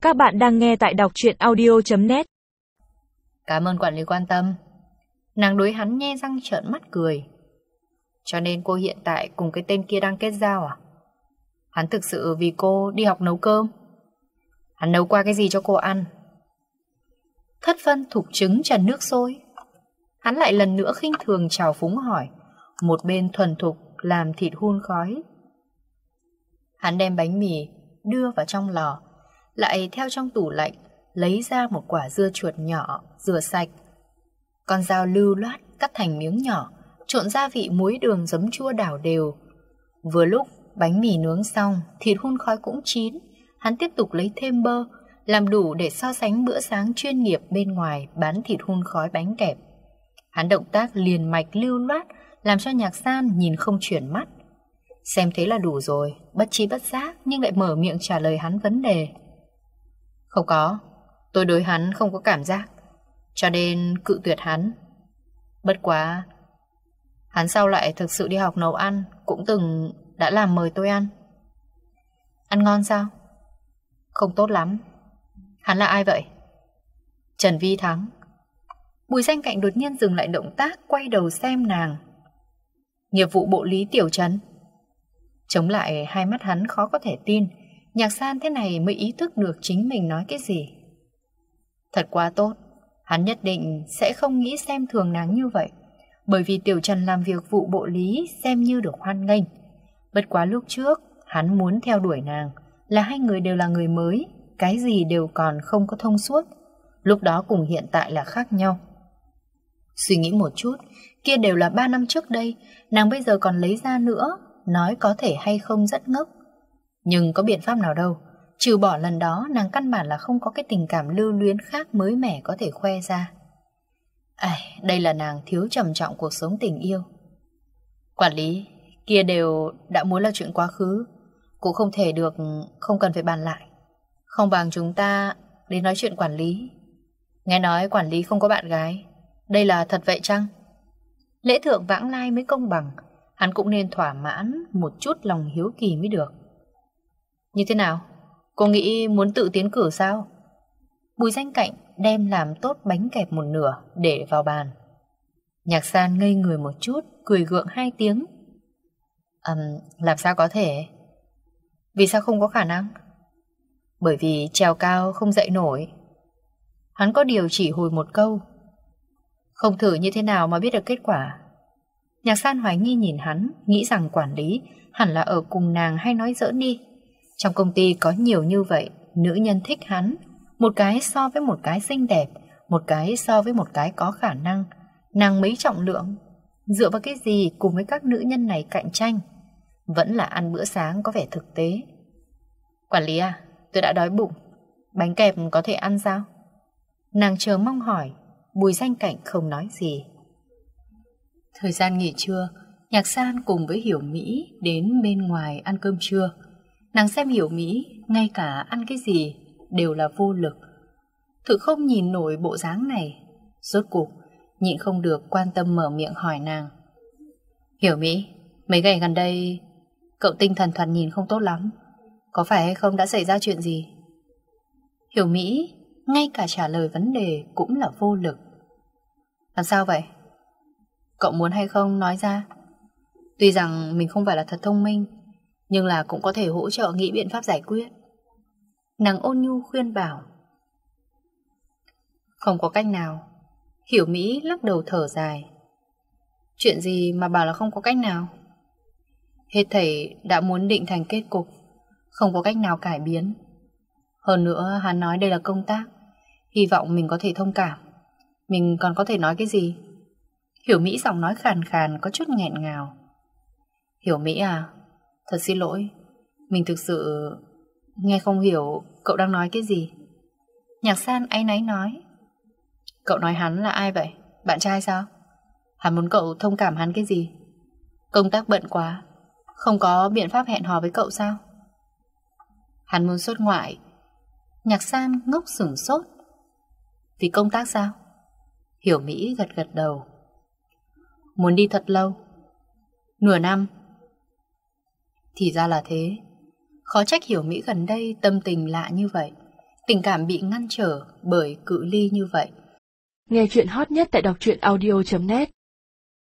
Các bạn đang nghe tại đọc truyện audio.net. Cảm ơn quản lý quan tâm. Nàng đối hắn nhe răng trợn mắt cười. Cho nên cô hiện tại cùng cái tên kia đang kết giao à? Hắn thực sự vì cô đi học nấu cơm? Hắn nấu qua cái gì cho cô ăn? Thất phân thục trứng trần nước sôi. Hắn lại lần nữa khinh thường trào phúng hỏi, một bên thuần thục làm thịt hun khói. Hắn đem bánh mì đưa vào trong lò, lại theo trong tủ lạnh lấy ra một quả dưa chuột nhỏ, rửa sạch. Con dao lưu loát cắt thành miếng nhỏ, trộn gia vị muối đường giấm chua đảo đều. Vừa lúc bánh mì nướng xong, thịt hun khói cũng chín. Hắn tiếp tục lấy thêm bơ, làm đủ để so sánh bữa sáng chuyên nghiệp bên ngoài bán thịt hun khói bánh kẹp. Hắn động tác liền mạch lưu loát, làm cho Nhạc San nhìn không chuyển mắt. Xem thế là đủ rồi, bất chi bất giác nhưng lại mở miệng trả lời hắn vấn đề. Không có, tôi đối hắn không có cảm giác, cho nên cự tuyệt hắn. Bất quá, hắn sau lại thực sự đi học nấu ăn, cũng từng đã làm mời tôi ăn. Ăn ngon sao? Không tốt lắm. Hắn là ai vậy? Trần Vi Thắng. Bùi Danh Cạnh đột nhiên dừng lại động tác, quay đầu xem nàng. Nghiệp vụ bộ lý Tiểu Trần. Chống lại hai mắt hắn khó có thể tin. Nhạc San thế này mới ý thức được chính mình nói cái gì. Thật quá tốt. Hắn nhất định sẽ không nghĩ xem thường nàng như vậy, bởi vì Tiểu Trần làm việc vụ bộ lý xem như được hoan nghênh. Bất quá lúc trước hắn muốn theo đuổi nàng, là hai người đều là người mới, cái gì đều còn không có thông suốt. Lúc đó cùng hiện tại là khác nhau. Suy nghĩ một chút, kia đều là 3 năm trước đây, nàng bây giờ còn lấy ra nữa, nói có thể hay không rất ngốc. Nhưng có biện pháp nào đâu, trừ bỏ lần đó nàng căn bản là không có cái tình cảm lưu luyến khác mới mẻ có thể khoe ra. Đây là nàng thiếu trầm trọng cuộc sống tình yêu. Quản lý, kia đều đã muốn là chuyện quá khứ, cũng không thể được, không cần phải bàn lại. Không bằng chúng ta đến nói chuyện quản lý. Nghe nói quản lý không có bạn gái, đây là thật vậy chăng? Lễ thượng vãng lai mới công bằng, hắn cũng nên thỏa mãn một chút lòng hiếu kỳ mới được. Như thế nào? Cô nghĩ muốn tự tiến cử sao? Bùi Danh Cạnh đem làm tốt bánh kẹp một nửa để vào bàn. Nhạc San ngây người một chút, cười gượng 2 tiếng. Làm sao có thể? Vì sao không có khả năng? Bởi vì trèo cao không dậy nổi. Hắn có điều chỉ hồi một câu. Không thử như thế nào mà biết được kết quả. Nhạc San hoài nghi nhìn hắn, nghĩ rằng quản lý hẳn là ở cùng nàng hay nói giỡn đi. Trong công ty có nhiều như vậy, nữ nhân thích hắn, một cái so với một cái xinh đẹp, một cái so với một cái có khả năng. Nàng mấy trọng lượng, dựa vào cái gì cùng với các nữ nhân này cạnh tranh? Vẫn là ăn bữa sáng có vẻ thực tế. Quản lý à, tôi đã đói bụng, bánh kẹp có thể ăn sao? Nàng chờ mong hỏi. Bùi Danh Cạnh không nói gì. Thời gian nghỉ trưa, Nhạc San cùng với Hiểu Mỹ đến bên ngoài ăn cơm trưa. Nàng xem Hiểu Mỹ ngay cả ăn cái gì đều là vô lực, thực không nhìn nổi bộ dáng này. Rốt cuộc nhịn không được quan tâm mở miệng hỏi nàng. Hiểu Mỹ, mấy ngày gần đây cậu tinh thần thoạt nhìn không tốt lắm, có phải hay không đã xảy ra chuyện gì? Hiểu Mỹ ngay cả trả lời vấn đề cũng là vô lực. Làm sao vậy? Cậu muốn hay không nói ra? Tuy rằng mình không phải là thật thông minh, nhưng là cũng có thể hỗ trợ nghĩ biện pháp giải quyết. Nàng ôn nhu khuyên bảo. Không có cách nào. Hiểu Mỹ lắc đầu thở dài. Chuyện gì mà bảo là không có cách nào? Hết thảy đã muốn định thành kết cục, không có cách nào cải biến. Hơn nữa hắn nói đây là công tác, hy vọng mình có thể thông cảm. Mình còn có thể nói cái gì? Hiểu Mỹ giọng nói khàn khàn có chút nghẹn ngào. Hiểu Mỹ à, thật xin lỗi, mình thực sự nghe không hiểu cậu đang nói cái gì. Nhạc San áy náy nói. Cậu nói hắn là ai vậy? Bạn trai sao? Hắn muốn cậu thông cảm hắn cái gì? Công tác bận quá, không có biện pháp hẹn hò với cậu sao? Hắn muốn xuất ngoại. Nhạc San ngốc sửng sốt. Vì công tác sao? Hiểu Mỹ gật gật đầu. Muốn đi thật lâu. Nửa năm. Thì ra là thế. Khó trách Hiểu Mỹ gần đây tâm tình lạ như vậy. Tình cảm bị ngăn trở bởi cự ly như vậy. Nghe chuyện hot nhất tại đọc truyện audio.net